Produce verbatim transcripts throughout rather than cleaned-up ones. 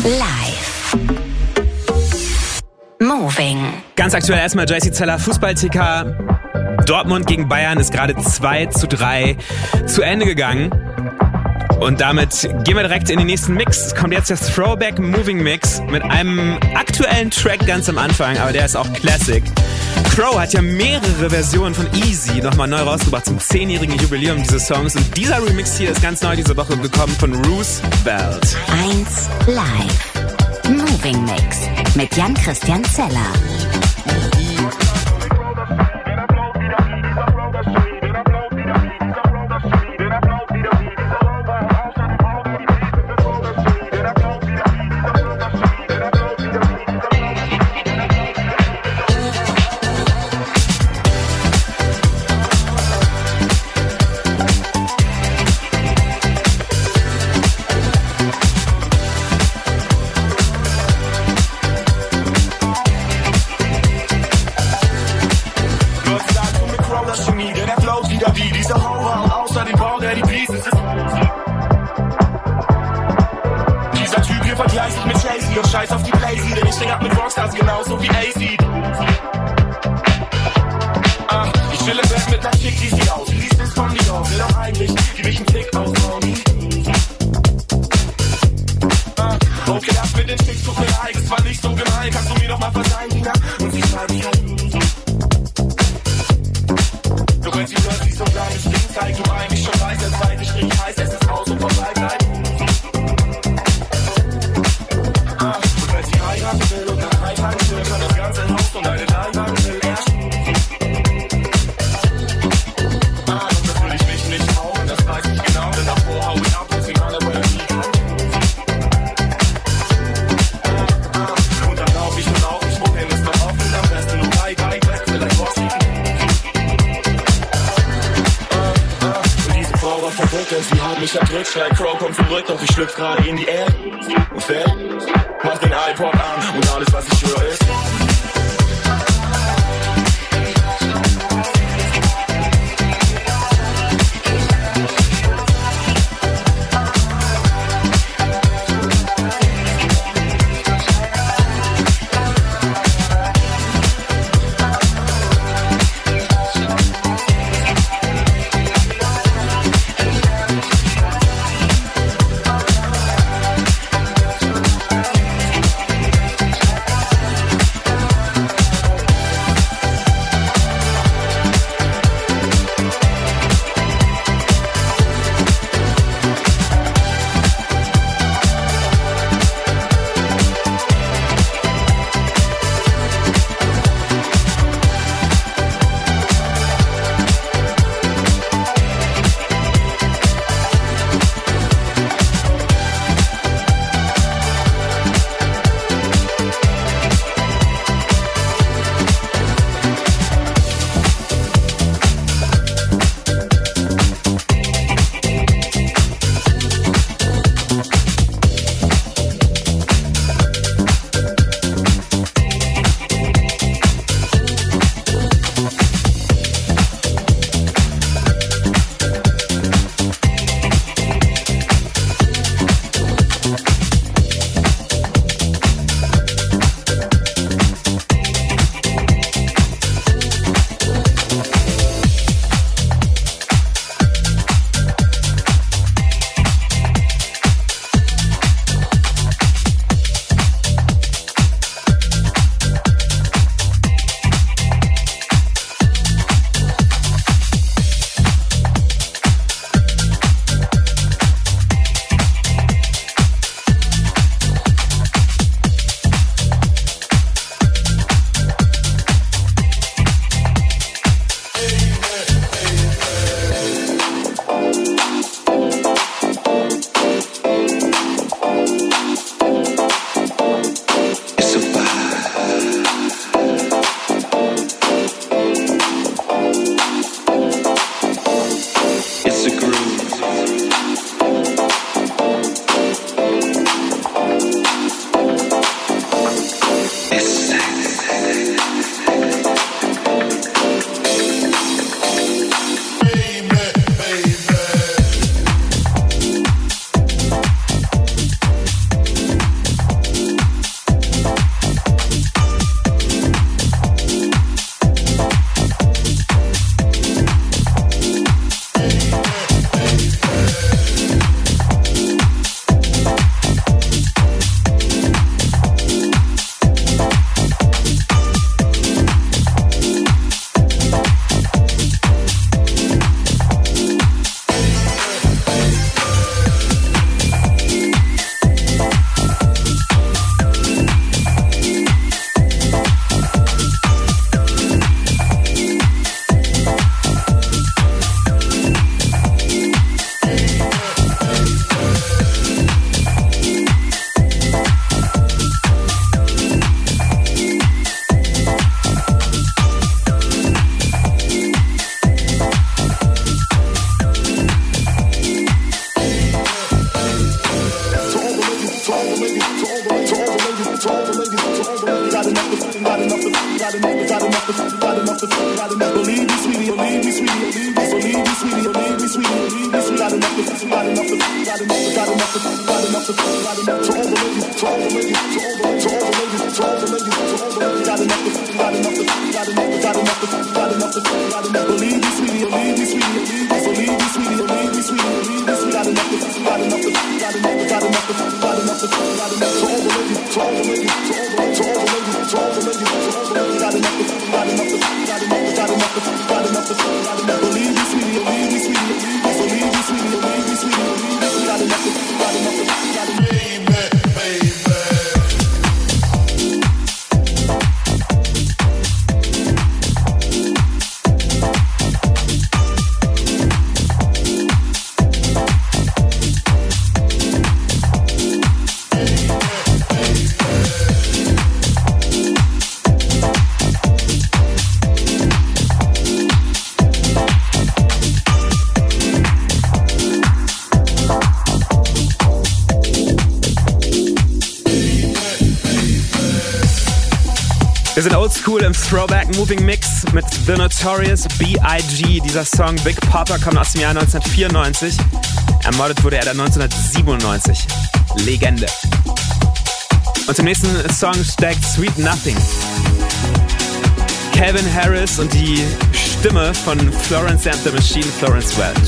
Live. Moving. Ganz aktuell erstmal J C Zeller, Fußball-T K. Dortmund gegen Bayern ist gerade zwei zu drei zu Ende gegangen. Und damit gehen wir direkt in den nächsten Mix. Es kommt jetzt der Throwback Moving Mix mit einem aktuellen Track ganz am Anfang, aber der ist auch Classic. Crow hat ja mehrere Versionen von Easy nochmal neu rausgebracht zum zehnjährigen Jubiläum dieses Songs. Und dieser Remix hier ist ganz neu diese Woche gekommen von Roosevelt. eins Live. Moving Mix mit Jan-Christian Zeller. Scheiß auf die Blazy, denn ich häng ab mit Rockstars genauso wie A C. Ah, ich chill im Bett mit ner Chick, die sieht aus, liest es von mir auf, will doch eigentlich, gib ich einen Tick auf, Mommy. Ah, okay, das mit den Chicks tut mir leid, es war nicht so gemein, kannst du mir doch mal verzeihen, Nina? Und sie schreibt mich an. Doch wenn sie hört, sie so kleines Ding zeigt, du eigentlich schon weißt, der zweite Strich heißt, es ist aus und vorbei bleibt. Will und nach drei Tagen will, kann das ganze Haus und eine Leihwagen will herrschen. Ah, und das will ich mich nicht trauen, das weiß ich genau, denn davor hau ich ab und sie alle wollen nie kann. Ah, ah, und dann lauf ich und auf, ich wohin ist noch offen, am besten nur weit, weit weg, vielleicht Washington. Ah, ah, und diese Frau war verrückt, denn sie hat mich erdrückt, schreit Crow, komm zurück, doch ich schlüpf gerade in die Erde und fällt. Mach den iPod an und alles, was ich höre, ist Wir sind oldschool im Throwback Moving Mix mit The Notorious B I G Dieser Song Big Papa kommt aus dem Jahr neunzehnhundertvierundneunzig. Ermordet wurde er dann neunzehnhundertsiebenundneunzig. Legende. Und im nächsten Song steckt Sweet Nothing. Calvin Harris und die Stimme von Florence and the Machine, Florence Welch.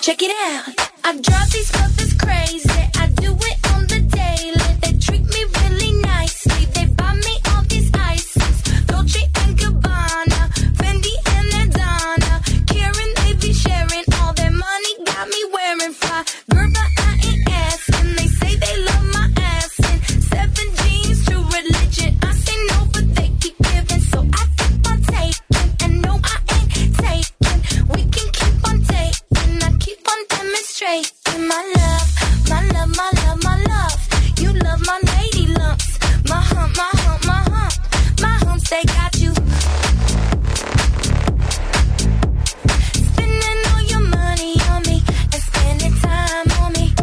Check it out. I drive these brothers crazy. I do it on the daily. They treat me really nicely. They buy me all these ices. Dolce and Gabbana, Fendi and Adana. Karen, they be sharing all their money. Got me wearing fly. Girl, but I ain't asking. They say they love my ass. And seven jeans, true religion. I say no, but they keep giving. So I keep on taking. And no, I ain't taking. We can keep on taking. I keep on demonstrating my love. My love, my love, my love. You love my lady lumps. My hump, my hump, my hump. My humps, they got you. Spending all your money on me. And spending time on me.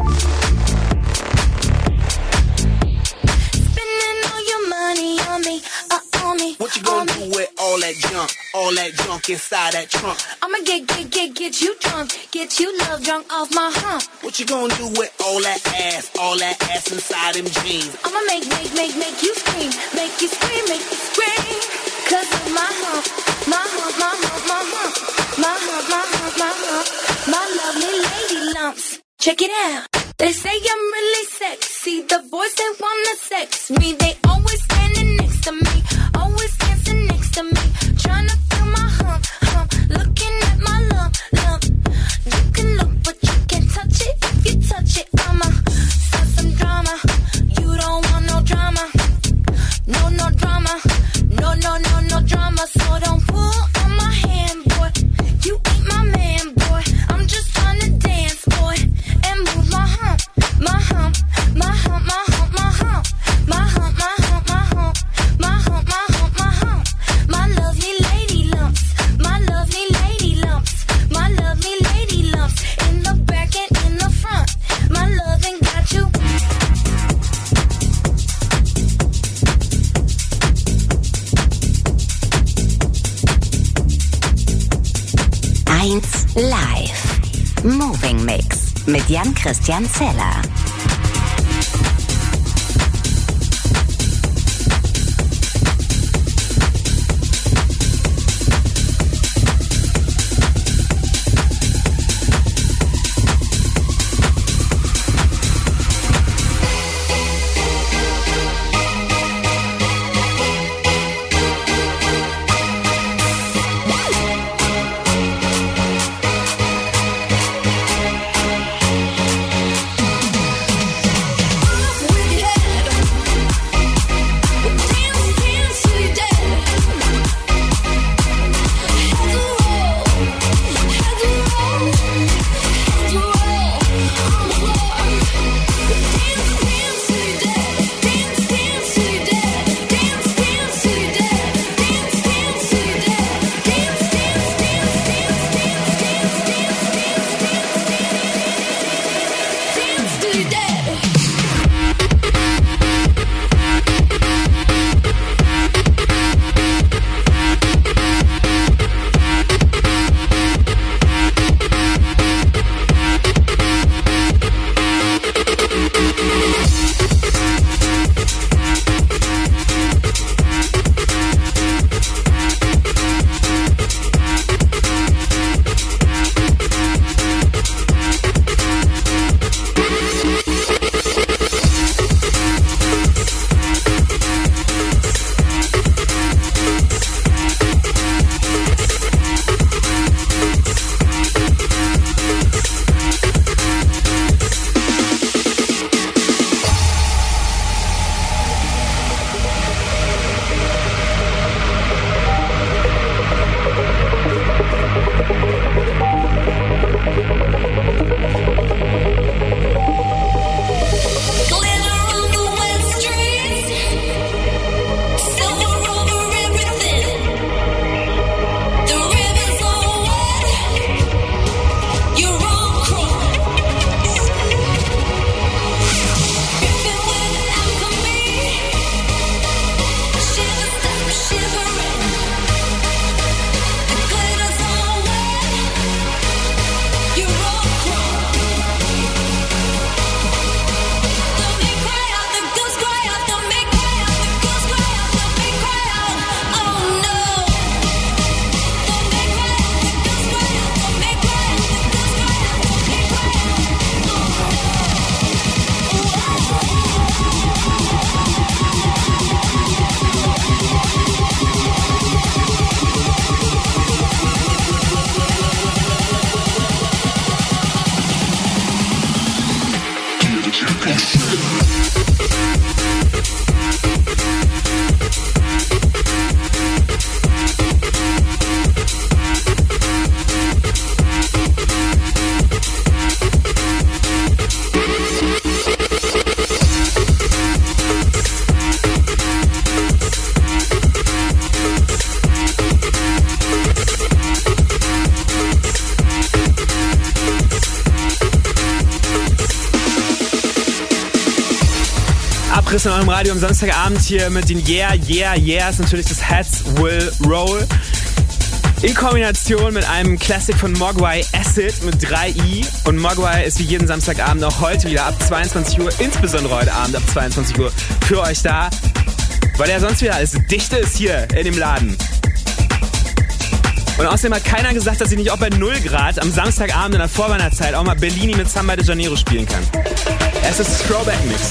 Spending all your money on me. Uh, on me. What you gonna do with all that junk? All that junk inside that trunk? I'ma get, get, get, get you drunk. Get you love drunk off my hump. What you gonna do with all that ass? All that ass inside them jeans? I'ma make, make, make, make you scream. Make you scream, make you scream. Cause of my hump. My hump, my hump, my hump. My hump, my hump, my hump. My lovely lady lumps. Check it out. They say I'm really sexy. The boys, they wanna sex me. They always standing next to me. Always dancing next to me. Tryna feel my hump, hump. Looking at my lump, lump. You can look, but you can't touch it. If you touch it, I'ma start some drama. You don't want no drama. No, no drama. No, no, no, no drama. So don't pull on my hand, boy. You ain't my man, boy. I'm just tryna dance, boy. And move my hump, my hump, my hump, my hump, my hump. My hump, my hump, my hump. My hump, my hump, my hump. My lovely lady lumps. My lovely lady lumps. My lovely lady lumps. In the back and in the front. My loving got you. eins Live. Moving Mix mit Jan Christian Zeller. Abriss in eurem Radio am Samstagabend hier mit den Yeah, Yeah, Yeahs. Natürlich das Heads Will Roll. In Kombination mit einem Classic von Mogwai, Acid mit drei i. Und Mogwai ist wie jeden Samstagabend auch heute wieder ab zweiundzwanzig Uhr, insbesondere heute Abend ab zweiundzwanzig Uhr, für euch da. Weil er sonst wieder alles dichte ist hier in dem Laden. Und außerdem hat keiner gesagt, dass ich nicht auch bei null Grad am Samstagabend in der Vorweihnachtszeit auch mal Bellini mit Samba de Janeiro spielen kann. Es ist Throwback Mix.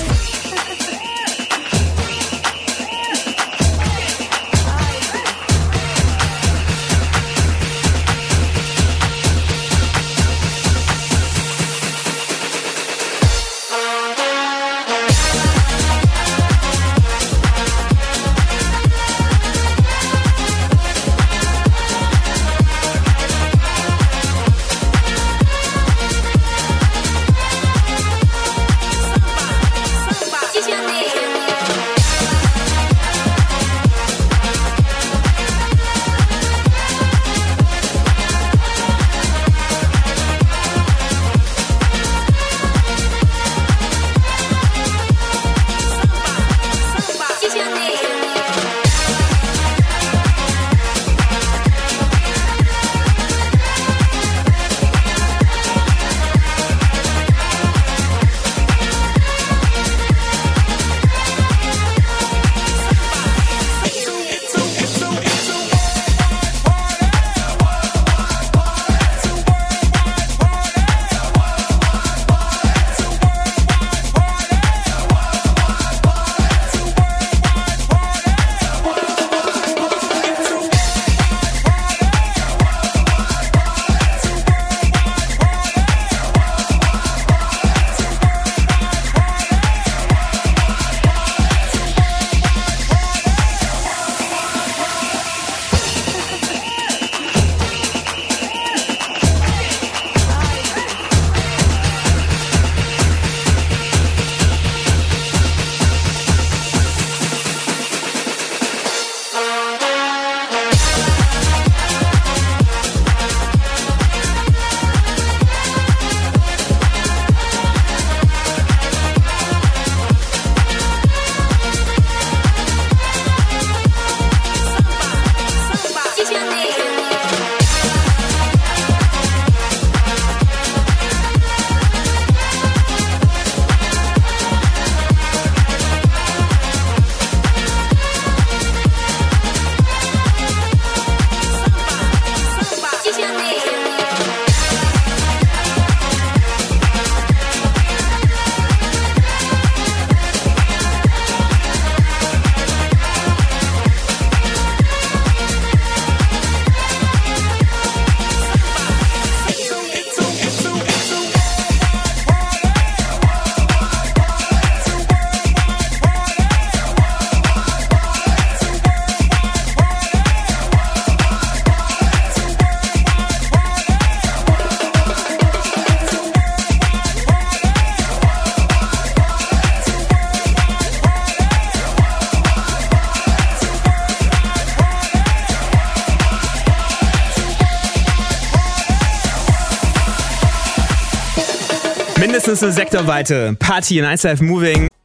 Mindestens eine sektorweite Party in eins Live Moving.